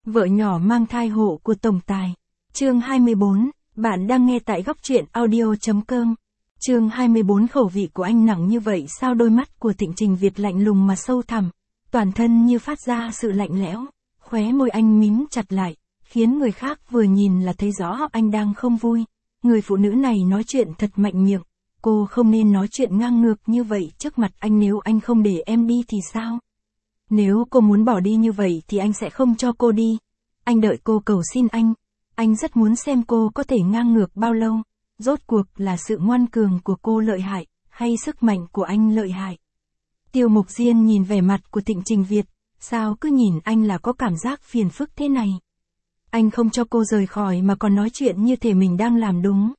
Vợ nhỏ mang thai hộ của tổng tài. Chương 24, bạn đang nghe tại góc truyện audio.com. Chương 24 khẩu vị của anh nặng như vậy sao? Đôi mắt của Thịnh Trình Việt lạnh lùng mà sâu thẳm, toàn thân như phát ra sự lạnh lẽo, khóe môi anh mím chặt lại, khiến người khác vừa nhìn là thấy rõ anh đang không vui. Người phụ nữ này nói chuyện thật mạnh miệng, cô không nên nói chuyện ngang ngược như vậy trước mặt anh. Nếu anh không để em đi thì sao? Nếu cô muốn bỏ đi như vậy thì anh sẽ không cho cô đi. Anh đợi cô cầu xin anh rất muốn xem cô có thể ngang ngược bao lâu. Rốt cuộc là sự ngoan cường của cô lợi hại, hay sức mạnh của anh lợi hại? Tiêu Mục Diên nhìn vẻ mặt của Thịnh Trình Việt, sao cứ nhìn anh là có cảm giác phiền phức thế này? Anh không cho cô rời khỏi mà còn nói chuyện như thể mình đang làm đúng.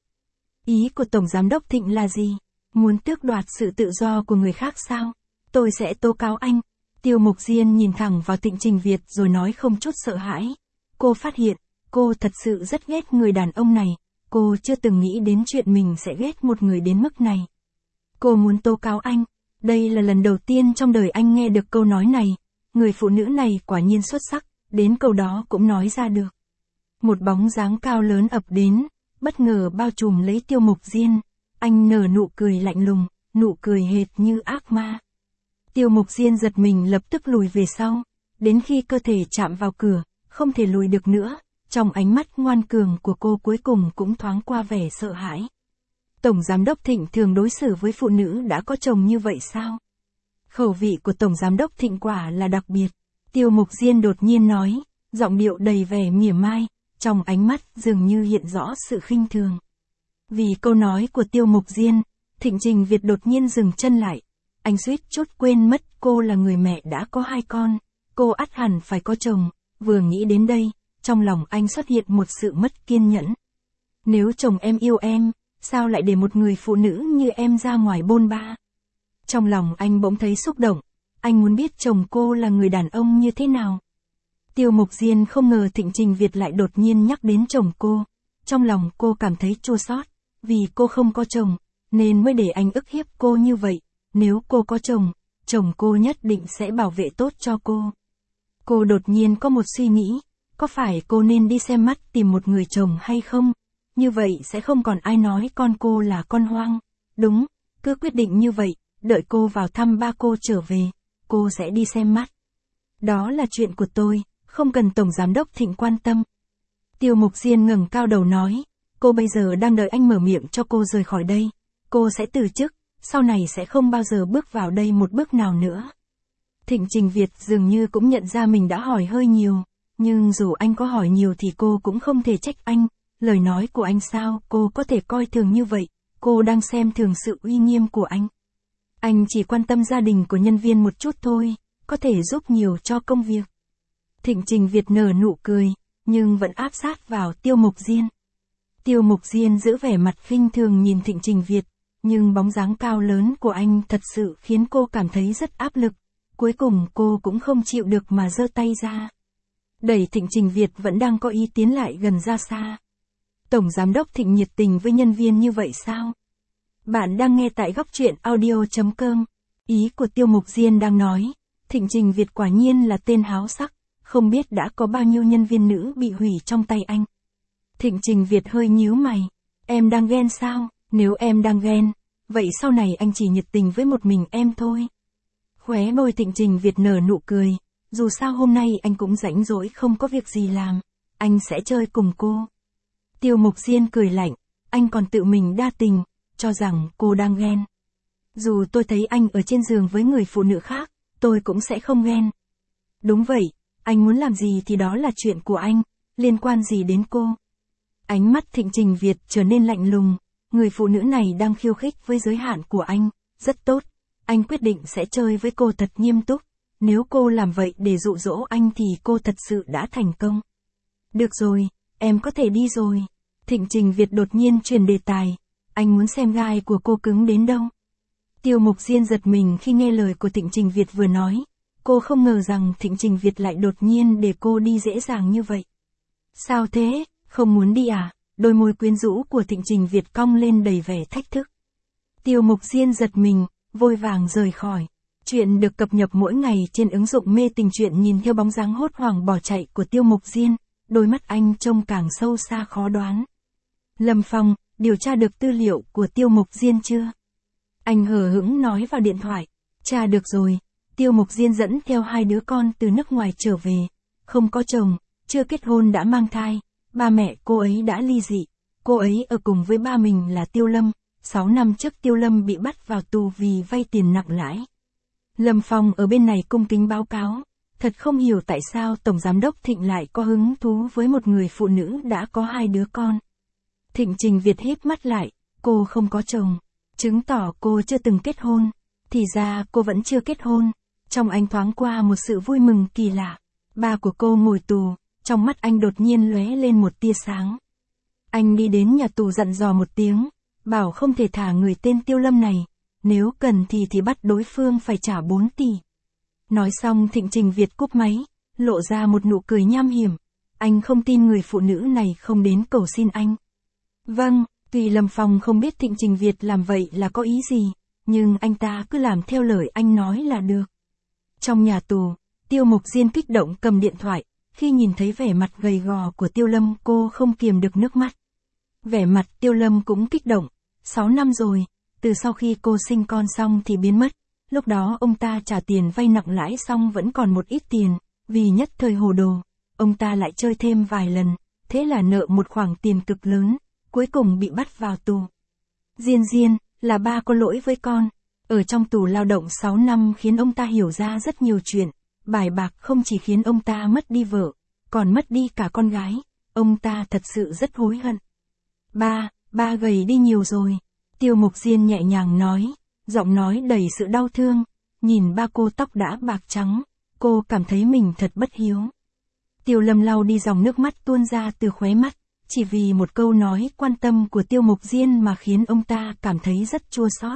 Ý của Tổng Giám đốc Thịnh là gì? Muốn tước đoạt sự tự do của người khác sao? Tôi sẽ tố cáo anh. Tiêu Mục Diên nhìn thẳng vào Thịnh Trình Việt rồi nói không chút sợ hãi. Cô phát hiện, cô thật sự rất ghét người đàn ông này. Cô chưa từng nghĩ đến chuyện mình sẽ ghét một người đến mức này. Cô muốn tố cáo anh. Đây là lần đầu tiên trong đời anh nghe được câu nói này. Người phụ nữ này quả nhiên xuất sắc, đến câu đó cũng nói ra được. Một bóng dáng cao lớn ập đến, bất ngờ bao trùm lấy Tiêu Mục Diên. Anh nở nụ cười lạnh lùng, nụ cười hệt như ác ma. Tiêu Mục Diên giật mình lập tức lùi về sau, đến khi cơ thể chạm vào cửa, không thể lùi được nữa. Trong ánh mắt ngoan cường của cô cuối cùng cũng thoáng qua vẻ sợ hãi. Tổng Giám đốc Thịnh thường đối xử với phụ nữ đã có chồng như vậy sao? Khẩu vị của Tổng Giám đốc Thịnh quả là đặc biệt. Tiêu Mục Diên đột nhiên nói, giọng điệu đầy vẻ mỉa mai, trong ánh mắt dường như hiện rõ sự khinh thường. Vì câu nói của Tiêu Mục Diên, Thịnh Trình Việt đột nhiên dừng chân lại. Anh suýt chút quên mất cô là người mẹ đã có 2 con. Cô ắt hẳn phải có chồng. Vừa nghĩ đến đây, trong lòng anh xuất hiện một sự mất kiên nhẫn. Nếu chồng em yêu em, sao lại để một người phụ nữ như em ra ngoài bôn ba? Trong lòng anh bỗng thấy xúc động. Anh muốn biết chồng cô là người đàn ông như thế nào. Tiêu Mục Diên không ngờ Thịnh Trình Việt lại đột nhiên nhắc đến chồng cô. Trong lòng cô cảm thấy chua xót, vì cô không có chồng, nên mới để anh ức hiếp cô như vậy. Nếu cô có chồng, chồng cô nhất định sẽ bảo vệ tốt cho cô. Cô đột nhiên có một suy nghĩ, có phải cô nên đi xem mắt tìm một người chồng hay không? Như vậy sẽ không còn ai nói con cô là con hoang. Đúng, cứ quyết định như vậy, đợi cô vào thăm ba cô trở về, cô sẽ đi xem mắt. Đó là chuyện của tôi, không cần Tổng Giám đốc Thịnh quan tâm. Tiêu Mục Diên ngẩng cao đầu nói, cô bây giờ đang đợi anh mở miệng cho cô rời khỏi đây. Cô sẽ từ chức, sau này sẽ không bao giờ bước vào đây một bước nào nữa. Thịnh Trình Việt dường như cũng nhận ra mình đã hỏi hơi nhiều, nhưng dù anh có hỏi nhiều thì cô cũng không thể trách anh. Lời nói của anh sao cô có thể coi thường như vậy? Cô đang xem thường sự uy nghiêm của anh. Anh chỉ quan tâm gia đình của nhân viên một chút thôi, có thể giúp nhiều cho công việc. Thịnh Trình Việt nở nụ cười, nhưng vẫn áp sát vào Tiêu Mục Diên. Tiêu Mục Diên giữ vẻ mặt khinh thường nhìn Thịnh Trình Việt, nhưng bóng dáng cao lớn của anh thật sự khiến cô cảm thấy rất áp lực. Cuối cùng cô cũng không chịu được mà giơ tay ra. Đẩy Thịnh Trình Việt vẫn đang có ý tiến lại gần ra xa. Tổng Giám đốc Thịnh nhiệt tình với nhân viên như vậy sao? Bạn đang nghe tại góc truyện audio.com. Ý của Tiêu Mục Diên đang nói, Thịnh Trình Việt quả nhiên là tên háo sắc, không biết đã có bao nhiêu nhân viên nữ bị hủy trong tay anh. Thịnh Trình Việt hơi nhíu mày, em đang ghen sao? Nếu em đang ghen, vậy sau này anh chỉ nhiệt tình với một mình em thôi. Khóe môi Thịnh Trình Việt nở nụ cười, dù sao hôm nay anh cũng rảnh rỗi không có việc gì làm, anh sẽ chơi cùng cô. Tiêu Mục Diên cười lạnh, anh còn tự mình đa tình, cho rằng cô đang ghen. Dù tôi thấy anh ở trên giường với người phụ nữ khác, tôi cũng sẽ không ghen. Đúng vậy, anh muốn làm gì thì đó là chuyện của anh, liên quan gì đến cô? Ánh mắt Thịnh Trình Việt trở nên lạnh lùng, người phụ nữ này đang khiêu khích với giới hạn của anh, rất tốt. Anh quyết định sẽ chơi với cô thật nghiêm túc. Nếu cô làm vậy để dụ dỗ anh thì cô thật sự đã thành công. Được rồi, em có thể đi rồi. Thịnh Trình Việt đột nhiên chuyển đề tài. Anh muốn xem gai của cô cứng đến đâu. Tiêu Mục Diên giật mình khi nghe lời của Thịnh Trình Việt vừa nói. Cô không ngờ rằng Thịnh Trình Việt lại đột nhiên để cô đi dễ dàng như vậy. Sao thế, không muốn đi à? Đôi môi quyến rũ của Thịnh Trình Việt cong lên đầy vẻ thách thức. Tiêu Mục Diên giật mình, vội vàng rời khỏi. Chuyện được cập nhật mỗi ngày trên ứng dụng Mê Tình Truyện. Nhìn theo bóng dáng hốt hoảng bỏ chạy của Tiêu Mục Diên, đôi mắt anh trông càng sâu xa khó đoán. Lâm Phong, điều tra được tư liệu của Tiêu Mục Diên chưa? Anh hờ hững nói vào điện thoại. Tra được rồi, Tiêu Mục Diên dẫn theo 2 đứa con từ nước ngoài trở về. Không có chồng, chưa kết hôn đã mang thai, ba mẹ cô ấy đã ly dị. Cô ấy ở cùng với ba mình là Tiêu Lâm. 6 năm trước Tiêu Lâm bị bắt vào tù vì vay tiền nặng lãi. Lâm Phong ở bên này cung kính báo cáo, thật không hiểu tại sao Tổng Giám đốc Thịnh lại có hứng thú với một người phụ nữ đã có 2 đứa con. Thịnh Trình Việt híp mắt lại, cô không có chồng, chứng tỏ cô chưa từng kết hôn, thì ra cô vẫn chưa kết hôn. Trong anh thoáng qua một sự vui mừng kỳ lạ, ba của cô ngồi tù, trong mắt anh đột nhiên lóe lên một tia sáng. Anh đi đến nhà tù dặn dò một tiếng, bảo không thể thả người tên Tiêu Lâm này. Nếu cần thì bắt đối phương phải trả 4 tỷ. Nói xong Thịnh Trình Việt cúp máy, lộ ra một nụ cười nham hiểm. Anh không tin người phụ nữ này không đến cầu xin anh. Vâng, tuy Lâm Phong không biết Thịnh Trình Việt làm vậy là có ý gì, nhưng anh ta cứ làm theo lời anh nói là được. Trong nhà tù, Tiêu Mục Diên kích động cầm điện thoại, khi nhìn thấy vẻ mặt gầy gò của Tiêu Lâm cô không kiềm được nước mắt. Vẻ mặt Tiêu Lâm cũng kích động, 6 năm rồi. Từ sau khi cô sinh con xong thì biến mất, lúc đó ông ta trả tiền vay nặng lãi xong vẫn còn một ít tiền, vì nhất thời hồ đồ, ông ta lại chơi thêm vài lần, thế là nợ một khoản tiền cực lớn, cuối cùng bị bắt vào tù. Diên, là ba có lỗi với con, ở trong tù lao động 6 năm khiến ông ta hiểu ra rất nhiều chuyện, bài bạc không chỉ khiến ông ta mất đi vợ, còn mất đi cả con gái, ông ta thật sự rất hối hận. Ba gầy đi nhiều rồi. Tiêu Mục Diên nhẹ nhàng nói, giọng nói đầy sự đau thương, nhìn ba cô tóc đã bạc trắng, cô cảm thấy mình thật bất hiếu. Tiêu Lâm lau đi dòng nước mắt tuôn ra từ khóe mắt, chỉ vì một câu nói quan tâm của Tiêu Mục Diên mà khiến ông ta cảm thấy rất chua xót.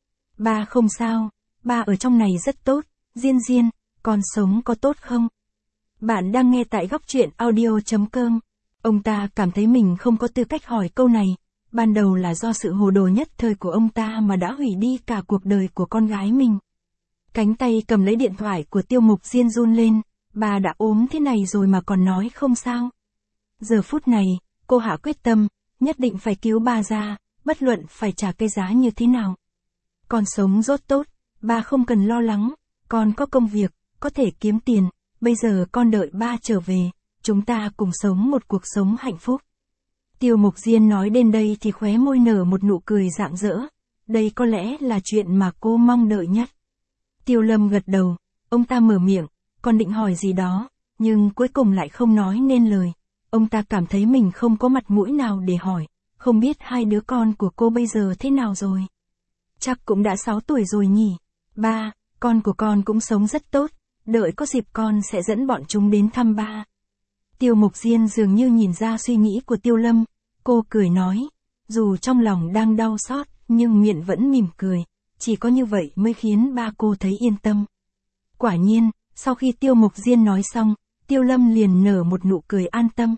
Ba không sao, ba ở trong này rất tốt, Diên, con sống có tốt không? Bạn đang nghe tại góc truyện audio.com. Ông ta cảm thấy mình không có tư cách hỏi câu này. Ban đầu là do sự hồ đồ nhất thời của ông ta mà đã hủy đi cả cuộc đời của con gái mình. Cánh tay cầm lấy điện thoại của Tiêu Mục Diên run lên, bà đã ốm thế này rồi mà còn nói không sao. Giờ phút này, cô hạ quyết tâm, nhất định phải cứu ba ra, bất luận phải trả cái giá như thế nào. Con sống rất tốt, ba không cần lo lắng, con có công việc, có thể kiếm tiền, bây giờ con đợi ba trở về, chúng ta cùng sống một cuộc sống hạnh phúc. Tiêu Mục Diên nói đến đây thì khóe môi nở một nụ cười rạng rỡ. Đây có lẽ là chuyện mà cô mong đợi nhất. Tiêu Lâm gật đầu, ông ta mở miệng, còn định hỏi gì đó, nhưng cuối cùng lại không nói nên lời. Ông ta cảm thấy mình không có mặt mũi nào để hỏi, không biết 2 đứa con của cô bây giờ thế nào rồi. Chắc cũng đã 6 tuổi rồi nhỉ. Ba, con của con cũng sống rất tốt, đợi có dịp con sẽ dẫn bọn chúng đến thăm ba. Tiêu Mục Diên dường như nhìn ra suy nghĩ của Tiêu Lâm, cô cười nói, dù trong lòng đang đau xót, nhưng miệng vẫn mỉm cười, chỉ có như vậy mới khiến ba cô thấy yên tâm. Quả nhiên, sau khi Tiêu Mục Diên nói xong, Tiêu Lâm liền nở một nụ cười an tâm.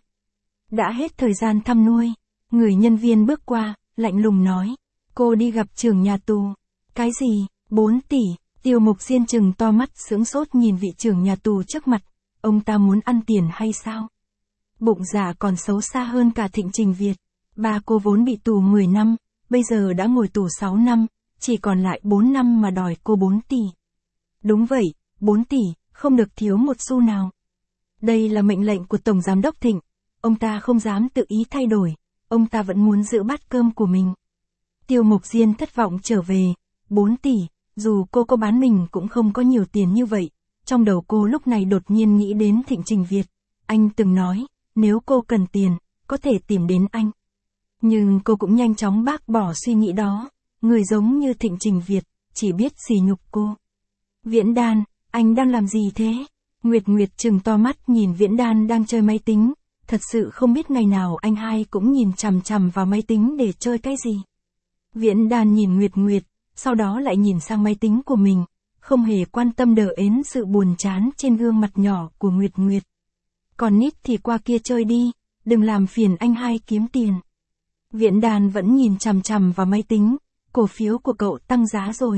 Đã hết thời gian thăm nuôi, người nhân viên bước qua, lạnh lùng nói, cô đi gặp trưởng nhà tù. Cái gì, 4 tỷ, Tiêu Mục Diên trừng to mắt sững sốt nhìn vị trưởng nhà tù trước mặt. Ông ta muốn ăn tiền hay sao? Bụng dạ còn xấu xa hơn cả Thịnh Trình Việt. Ba cô vốn bị tù 10 năm, bây giờ đã ngồi tù 6 năm, chỉ còn lại 4 năm mà đòi cô 4 tỷ. Đúng vậy, 4 tỷ, không được thiếu một xu nào. Đây là mệnh lệnh của Tổng Giám đốc Thịnh, ông ta không dám tự ý thay đổi, ông ta vẫn muốn giữ bát cơm của mình. Tiêu Mục Diên thất vọng trở về, 4 tỷ, dù cô có bán mình cũng không có nhiều tiền như vậy. Trong đầu cô lúc này đột nhiên nghĩ đến Thịnh Trình Việt. Anh từng nói, nếu cô cần tiền, có thể tìm đến anh. Nhưng cô cũng nhanh chóng bác bỏ suy nghĩ đó. Người giống như Thịnh Trình Việt, chỉ biết sỉ nhục cô. Viễn Đan, anh đang làm gì thế? Nguyệt trừng to mắt nhìn Viễn Đan đang chơi máy tính. Thật sự không biết ngày nào anh hai cũng nhìn chằm chằm vào máy tính để chơi cái gì. Viễn Đan nhìn Nguyệt, sau đó lại nhìn sang máy tính của mình. Không hề quan tâm đờ ến sự buồn chán trên gương mặt nhỏ của Nguyệt. Còn nít thì qua kia chơi đi, đừng làm phiền anh hai kiếm tiền. Viễn Đan vẫn nhìn chằm chằm vào máy tính, cổ phiếu của cậu tăng giá rồi.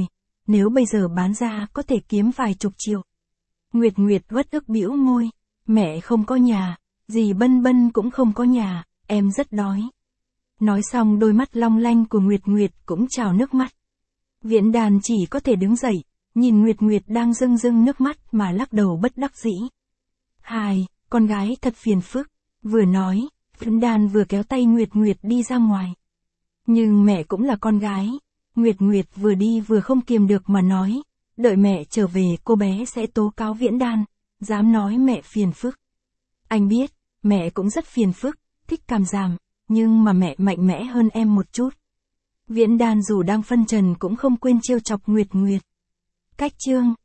nếu bây giờ bán ra có thể kiếm vài chục triệu. Nguyệt Nguyệt uất ức bĩu môi, mẹ không có nhà, dì Bân Bân cũng không có nhà, em rất đói. Nói xong đôi mắt long lanh của Nguyệt Nguyệt cũng trào nước mắt. Viễn Đàn chỉ có thể đứng dậy, nhìn Nguyệt Nguyệt đang rưng rưng nước mắt mà lắc đầu bất đắc dĩ. Hài, con gái thật phiền phức, vừa nói, Viễn Đàn vừa kéo tay Nguyệt Nguyệt đi ra ngoài. Nhưng mẹ cũng là con gái, Nguyệt Nguyệt vừa đi vừa không kiềm được mà nói, đợi mẹ trở về cô bé sẽ tố cáo Viễn Đàn, dám nói mẹ phiền phức. Anh biết, mẹ cũng rất phiền phức, thích cảm giảm, nhưng mà mẹ mạnh mẽ hơn em một chút. Viễn Đàn dù đang phân trần cũng không quên trêu chọc Nguyệt Nguyệt. Cách chương